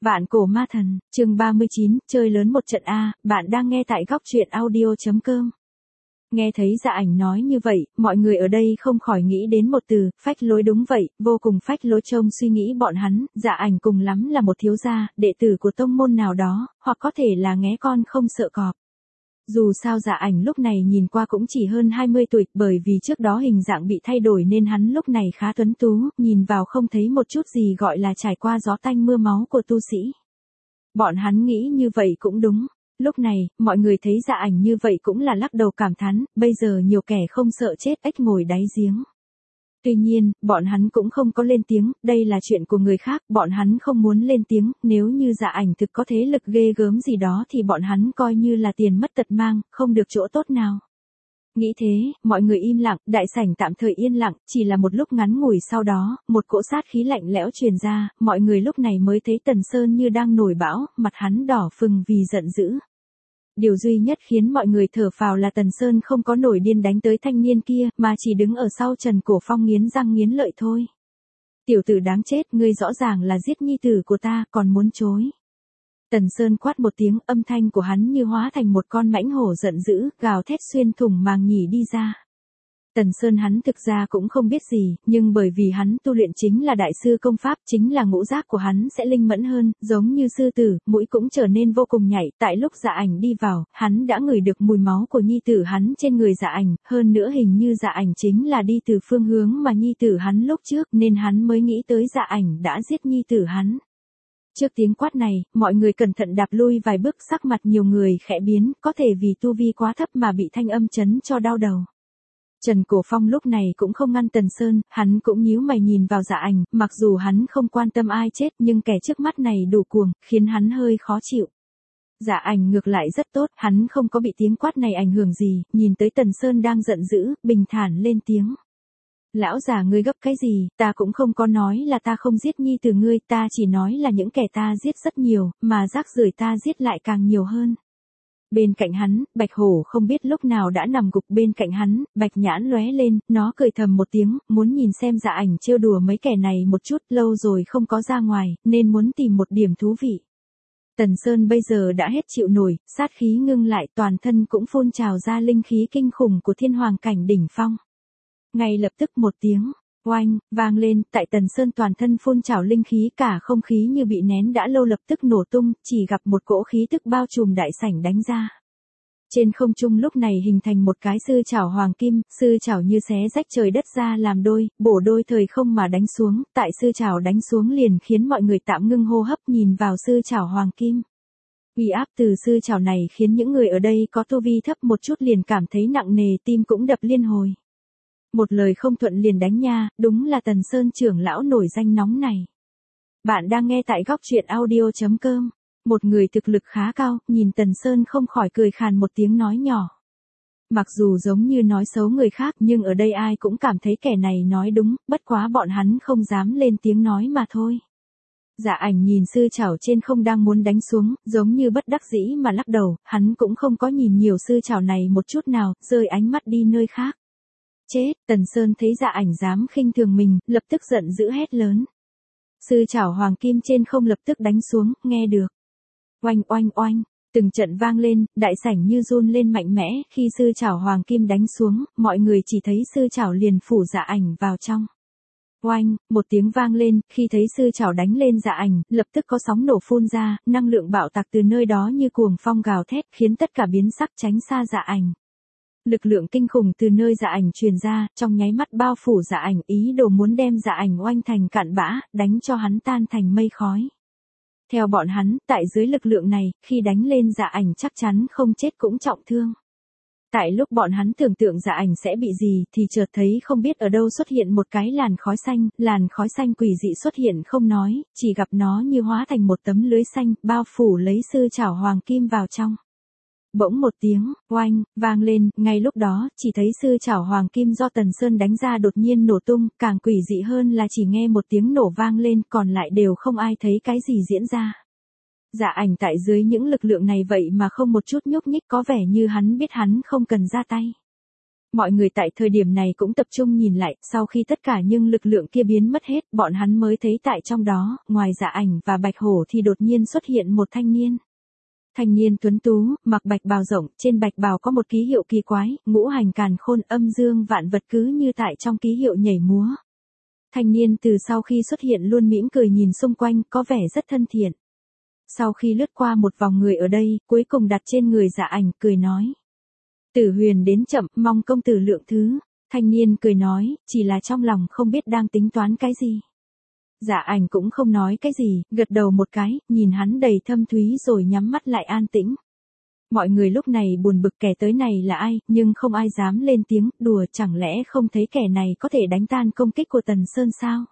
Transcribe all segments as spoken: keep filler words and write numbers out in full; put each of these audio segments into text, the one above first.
Vạn cổ ma thần, chương ba mươi chín, chơi lớn một trận A, bạn đang nghe tại góc truyện audio.com. Nghe thấy Dạ Ảnh nói như vậy, mọi người ở đây không khỏi nghĩ đến một từ, phách lối. Đúng vậy, vô cùng phách lối. Trông suy nghĩ bọn hắn, Dạ Ảnh cùng lắm là một thiếu gia, đệ tử của tông môn nào đó, hoặc có thể là nghé con không sợ cọp. Dù sao Dạ Ảnh lúc này nhìn qua cũng chỉ hơn hai mươi tuổi, bởi vì trước đó hình dạng bị thay đổi nên hắn lúc này khá tuấn tú, nhìn vào không thấy một chút gì gọi là trải qua gió tanh mưa máu của tu sĩ. Bọn hắn nghĩ như vậy cũng đúng. Lúc này, mọi người thấy Dạ Ảnh như vậy cũng là lắc đầu cảm thán, bây giờ nhiều kẻ không sợ chết ếch ngồi đáy giếng. Tuy nhiên, bọn hắn cũng không có lên tiếng, đây là chuyện của người khác, bọn hắn không muốn lên tiếng, nếu như Dạ Ảnh thực có thế lực ghê gớm gì đó thì bọn hắn coi như là tiền mất tật mang, không được chỗ tốt nào. Nghĩ thế, mọi người im lặng, đại sảnh tạm thời yên lặng, chỉ là một lúc ngắn ngủi sau đó, một cỗ sát khí lạnh lẽo truyền ra, mọi người lúc này mới thấy Tần Sơn như đang nổi bão, mặt hắn đỏ phừng vì giận dữ. Điều duy nhất khiến mọi người thở phào là Tần Sơn không có nổi điên đánh tới thanh niên kia, mà chỉ đứng ở sau Trần Cổ Phong nghiến răng nghiến lợi thôi. Tiểu tử đáng chết, ngươi rõ ràng là giết nhi tử của ta, còn muốn chối. Tần Sơn quát một tiếng, âm thanh của hắn như hóa thành một con mãnh hổ giận dữ, gào thét xuyên thủng màng nhĩ đi ra. Tần Sơn hắn thực ra cũng không biết gì, nhưng bởi vì hắn tu luyện chính là đại sư công pháp, chính là ngũ giác của hắn sẽ linh mẫn hơn, giống như sư tử, mũi cũng trở nên vô cùng nhạy. Tại lúc Dạ Ảnh đi vào, hắn đã ngửi được mùi máu của nhi tử hắn trên người Dạ Ảnh, hơn nữa hình như Dạ Ảnh chính là đi từ phương hướng mà nhi tử hắn lúc trước, nên hắn mới nghĩ tới Dạ Ảnh đã giết nhi tử hắn. Trước tiếng quát này, mọi người cẩn thận đạp lui vài bước, sắc mặt nhiều người khẽ biến, có thể vì tu vi quá thấp mà bị thanh âm chấn cho đau đầu. Trần Cổ Phong lúc này cũng không ngăn Tần Sơn, hắn cũng nhíu mày nhìn vào Dạ Ảnh, mặc dù hắn không quan tâm ai chết nhưng kẻ trước mắt này đủ cuồng, khiến hắn hơi khó chịu. Dạ Ảnh ngược lại rất tốt, hắn không có bị tiếng quát này ảnh hưởng gì, nhìn tới Tần Sơn đang giận dữ, bình thản lên tiếng. Lão già ngươi gấp cái gì, ta cũng không có nói là ta không giết nhi từ ngươi, ta chỉ nói là những kẻ ta giết rất nhiều, mà rác rưởi ta giết lại càng nhiều hơn. Bên cạnh hắn, Bạch Hổ không biết lúc nào đã nằm gục bên cạnh hắn, Bạch Nhãn lóe lên, nó cười thầm một tiếng, muốn nhìn xem Dạ Ảnh trêu đùa mấy kẻ này một chút, lâu rồi không có ra ngoài, nên muốn tìm một điểm thú vị. Tần Sơn bây giờ đã hết chịu nổi, sát khí ngưng lại, toàn thân cũng phun trào ra linh khí kinh khủng của thiên hoàng cảnh đỉnh phong. Ngay lập tức một tiếng oanh vang lên, tại Tần Sơn toàn thân phun trào linh khí, cả không khí như bị nén đã lâu lập tức nổ tung, chỉ gặp một cỗ khí tức bao trùm đại sảnh đánh ra. Trên không trung lúc này hình thành một cái sư trảo hoàng kim, sư trảo như xé rách trời đất ra làm đôi, bổ đôi thời không mà đánh xuống, tại sư trảo đánh xuống liền khiến mọi người tạm ngưng hô hấp nhìn vào sư trảo hoàng kim. Uy áp từ sư trảo này khiến những người ở đây có tu vi thấp một chút liền cảm thấy nặng nề, tim cũng đập liên hồi. Một lời không thuận liền đánh nha, đúng là Tần Sơn trưởng lão nổi danh nóng này. Bạn đang nghe tại góc truyện audio.com. Một người thực lực khá cao, nhìn Tần Sơn không khỏi cười khàn một tiếng nói nhỏ. Mặc dù giống như nói xấu người khác nhưng ở đây ai cũng cảm thấy kẻ này nói đúng, bất quá bọn hắn không dám lên tiếng nói mà thôi. Dạ Ảnh nhìn sư trảo trên không đang muốn đánh xuống, giống như bất đắc dĩ mà lắc đầu, hắn cũng không có nhìn nhiều sư trảo này một chút nào, rơi ánh mắt đi nơi khác. Chết, Tần Sơn thấy Dạ Ảnh dám khinh thường mình, lập tức giận dữ hét lớn. Sư trảo hoàng kim trên không lập tức đánh xuống, nghe được. Oanh oanh oanh, từng trận vang lên, đại sảnh như run lên mạnh mẽ, khi sư trảo hoàng kim đánh xuống, mọi người chỉ thấy sư trảo liền phủ Dạ Ảnh vào trong. Oanh, một tiếng vang lên, khi thấy sư trảo đánh lên Dạ Ảnh, lập tức có sóng nổ phun ra, năng lượng bạo tạc từ nơi đó như cuồng phong gào thét, khiến tất cả biến sắc tránh xa Dạ Ảnh. Lực lượng kinh khủng từ nơi Dạ Ảnh truyền ra, trong nháy mắt bao phủ Dạ Ảnh, ý đồ muốn đem Dạ Ảnh oanh thành cạn bã, đánh cho hắn tan thành mây khói. Theo bọn hắn, tại dưới lực lượng này, khi đánh lên Dạ Ảnh chắc chắn không chết cũng trọng thương. Tại lúc bọn hắn tưởng tượng Dạ Ảnh sẽ bị gì, thì chợt thấy không biết ở đâu xuất hiện một cái làn khói xanh, làn khói xanh quỷ dị xuất hiện không nói, chỉ gặp nó như hóa thành một tấm lưới xanh, bao phủ lấy sư trảo hoàng kim vào trong. Bỗng một tiếng oanh vang lên, ngay lúc đó, chỉ thấy sư trảo hoàng kim do Tần Sơn đánh ra đột nhiên nổ tung, càng quỷ dị hơn là chỉ nghe một tiếng nổ vang lên, còn lại đều không ai thấy cái gì diễn ra. Dạ Ảnh tại dưới những lực lượng này vậy mà không một chút nhúc nhích, có vẻ như hắn biết hắn không cần ra tay. Mọi người tại thời điểm này cũng tập trung nhìn lại, sau khi tất cả những lực lượng kia biến mất hết, bọn hắn mới thấy tại trong đó, ngoài Dạ Ảnh và Bạch Hổ thì đột nhiên xuất hiện một thanh niên. Thanh niên tuấn tú, mặc bạch bào rộng, trên bạch bào có một ký hiệu kỳ quái, ngũ hành càn khôn âm dương vạn vật cứ như tại trong ký hiệu nhảy múa. Thanh niên từ sau khi xuất hiện luôn mỉm cười nhìn xung quanh, có vẻ rất thân thiện. Sau khi lướt qua một vòng người ở đây, cuối cùng đặt trên người Dạ Ảnh, cười nói. Tử Huyền đến chậm, mong công tử lượng thứ. Thanh niên cười nói, chỉ là trong lòng không biết đang tính toán cái gì. Dạ Ảnh cũng không nói cái gì, gật đầu một cái, nhìn hắn đầy thâm thúy rồi nhắm mắt lại an tĩnh. Mọi người lúc này buồn bực kẻ tới này là ai, nhưng không ai dám lên tiếng, đùa chẳng lẽ không thấy kẻ này có thể đánh tan công kích của Tần Sơn sao?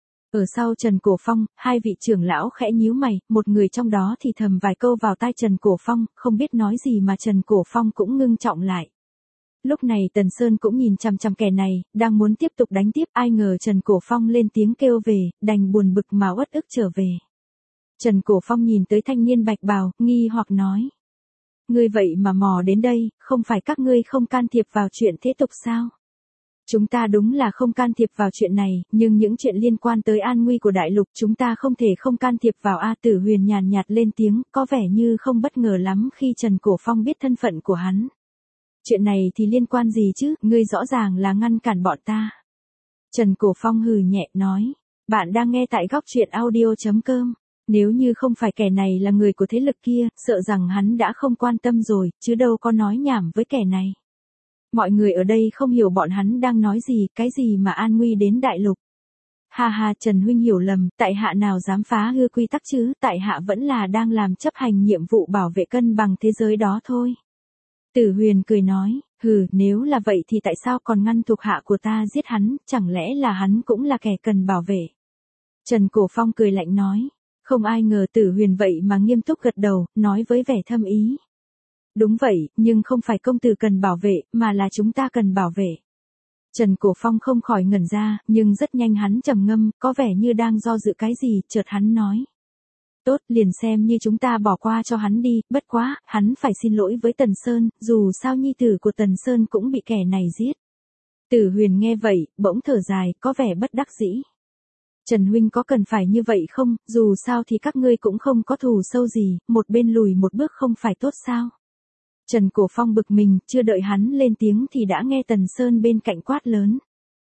Ở sau Trần Cổ Phong, hai vị trưởng lão khẽ nhíu mày, một người trong đó thì thầm vài câu vào tai Trần Cổ Phong, không biết nói gì mà Trần Cổ Phong cũng ngưng trọng lại. Lúc này Tần Sơn cũng nhìn chằm chằm kẻ này, đang muốn tiếp tục đánh tiếp, ai ngờ Trần Cổ Phong lên tiếng kêu về, đành buồn bực mà uất ức trở về. Trần Cổ Phong nhìn tới thanh niên bạch bào, nghi hoặc nói. Ngươi vậy mà mò đến đây, không phải các ngươi không can thiệp vào chuyện thế tục sao? Chúng ta đúng là không can thiệp vào chuyện này, nhưng những chuyện liên quan tới an nguy của đại lục chúng ta không thể không can thiệp vào. A Tử Huyền nhàn nhạt lên tiếng, có vẻ như không bất ngờ lắm khi Trần Cổ Phong biết thân phận của hắn. Chuyện này thì liên quan gì chứ, ngươi rõ ràng là ngăn cản bọn ta. Trần Cổ Phong hừ nhẹ nói, bạn đang nghe tại góc truyện audio chấm com. Nếu như không phải kẻ này là người của thế lực kia, sợ rằng hắn đã không quan tâm rồi, chứ đâu có nói nhảm với kẻ này. Mọi người ở đây không hiểu bọn hắn đang nói gì, cái gì mà an nguy đến đại lục. Ha ha, Trần huynh hiểu lầm, tại hạ nào dám phá hư quy tắc chứ, tại hạ vẫn là đang làm chấp hành nhiệm vụ bảo vệ cân bằng thế giới đó thôi. Tử Huyền cười nói, hừ, nếu là vậy thì tại sao còn ngăn thuộc hạ của ta giết hắn, chẳng lẽ là hắn cũng là kẻ cần bảo vệ. Trần Cổ Phong cười lạnh nói, không ai ngờ Tử Huyền vậy mà nghiêm túc gật đầu, nói với vẻ thâm ý. Đúng vậy, nhưng không phải công tử cần bảo vệ, mà là chúng ta cần bảo vệ. Trần Cổ Phong không khỏi ngẩn ra, nhưng rất nhanh hắn trầm ngâm, có vẻ như đang do dự cái gì, chợt hắn nói. Tốt, liền xem như chúng ta bỏ qua cho hắn đi, bất quá, hắn phải xin lỗi với Tần Sơn, dù sao nhi tử của Tần Sơn cũng bị kẻ này giết. Tử Huyền nghe vậy, bỗng thở dài, có vẻ bất đắc dĩ. Trần huynh có cần phải như vậy không, dù sao thì các ngươi cũng không có thù sâu gì, một bên lùi một bước không phải tốt sao? Trần Cổ Phong bực mình, chưa đợi hắn lên tiếng thì đã nghe Tần Sơn bên cạnh quát lớn.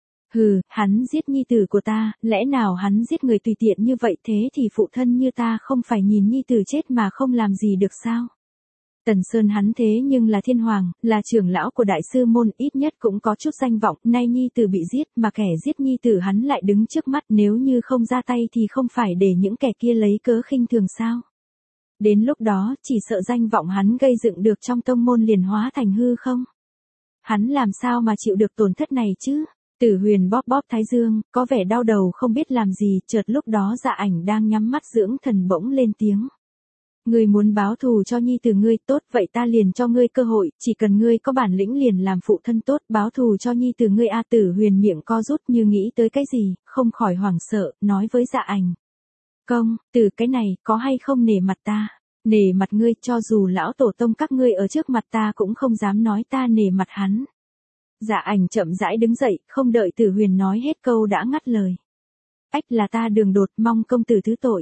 Hừ, hắn giết nhi tử của ta, lẽ nào hắn giết người tùy tiện như vậy, thế thì phụ thân như ta không phải nhìn nhi tử chết mà không làm gì được sao? Tần Sơn hắn thế nhưng là thiên hoàng, là trưởng lão của đại sư môn, ít nhất cũng có chút danh vọng, nay nhi tử bị giết mà kẻ giết nhi tử hắn lại đứng trước mắt, nếu như không ra tay thì không phải để những kẻ kia lấy cớ khinh thường sao? Đến lúc đó, chỉ sợ danh vọng hắn gây dựng được trong tông môn liền hóa thành hư không? Hắn làm sao mà chịu được tổn thất này chứ? Tử Huyền bóp bóp thái dương, có vẻ đau đầu không biết làm gì, chợt lúc đó Dạ Ảnh đang nhắm mắt dưỡng thần bỗng lên tiếng. Ngươi muốn báo thù cho nhi tử ngươi, tốt vậy ta liền cho ngươi cơ hội, chỉ cần ngươi có bản lĩnh liền làm phụ thân tốt, báo thù cho nhi tử ngươi. A Tử Huyền miệng co rút như nghĩ tới cái gì, không khỏi hoảng sợ, nói với Dạ Ảnh. Công, từ cái này, có hay không nể mặt ta? Nể mặt ngươi, cho dù lão tổ tông các ngươi ở trước mặt ta cũng không dám nói ta nể mặt hắn. Dạ Ảnh chậm rãi đứng dậy, không đợi Tử Huyền nói hết câu đã ngắt lời. Ách, là ta đường đột, mong công tử thứ tội.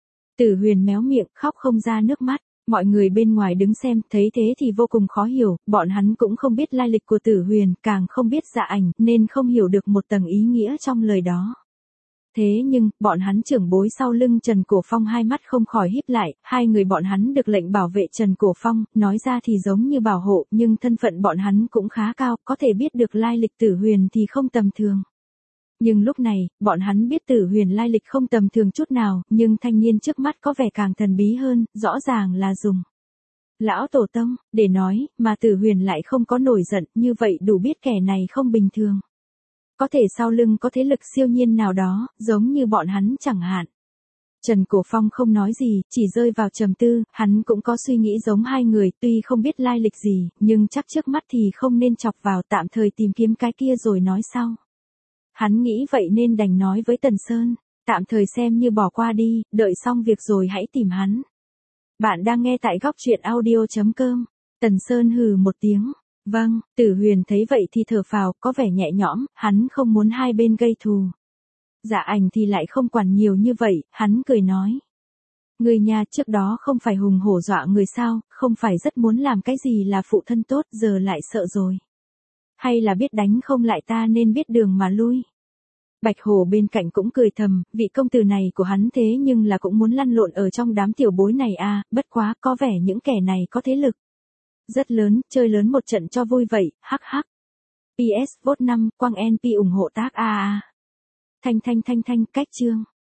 Tử Huyền méo miệng, khóc không ra nước mắt. Mọi người bên ngoài đứng xem, thấy thế thì vô cùng khó hiểu, bọn hắn cũng không biết lai lịch của Tử Huyền, càng không biết Dạ Ảnh, nên không hiểu được một tầng ý nghĩa trong lời đó. Thế nhưng, bọn hắn trưởng bối sau lưng Trần Cổ Phong hai mắt không khỏi híp lại, hai người bọn hắn được lệnh bảo vệ Trần Cổ Phong, nói ra thì giống như bảo hộ, nhưng thân phận bọn hắn cũng khá cao, có thể biết được lai lịch Tử Huyền thì không tầm thường. Nhưng lúc này, bọn hắn biết Tử Huyền lai lịch không tầm thường chút nào, nhưng thanh niên trước mắt có vẻ càng thần bí hơn, rõ ràng là dùng lão tổ tông, để nói, mà Tử Huyền lại không có nổi giận, như vậy đủ biết kẻ này không bình thường. Có thể sau lưng có thế lực siêu nhiên nào đó, giống như bọn hắn chẳng hạn. Trần Cổ Phong không nói gì, chỉ rơi vào trầm tư, hắn cũng có suy nghĩ giống hai người, tuy không biết lai lịch gì, nhưng chắc trước mắt thì không nên chọc vào, tạm thời tìm kiếm cái kia rồi nói sau. Hắn nghĩ vậy nên đành nói với Tần Sơn, tạm thời xem như bỏ qua đi, đợi xong việc rồi hãy tìm hắn. Bạn đang nghe tại góc truyện audio chấm com. Tần Sơn hừ một tiếng. Vâng, Tử Huyền thấy vậy thì thở phào, có vẻ nhẹ nhõm, hắn không muốn hai bên gây thù. Dạ ảnh thì lại không quản nhiều như vậy, hắn cười nói. Người nhà trước đó không phải hùng hổ dọa người sao, không phải rất muốn làm cái gì là phụ thân tốt, giờ lại sợ rồi. Hay là biết đánh không lại ta nên biết đường mà lui. Bạch Hổ bên cạnh cũng cười thầm, vị công tử này của hắn thế nhưng là cũng muốn lăn lộn ở trong đám tiểu bối này à, bất quá có vẻ những kẻ này có thế lực. Rất lớn, chơi lớn một trận cho vui vậy, hắc hắc. pê ét vote năm, Quang en pê ủng hộ tác a a. Thanh thanh thanh thanh, cách chương.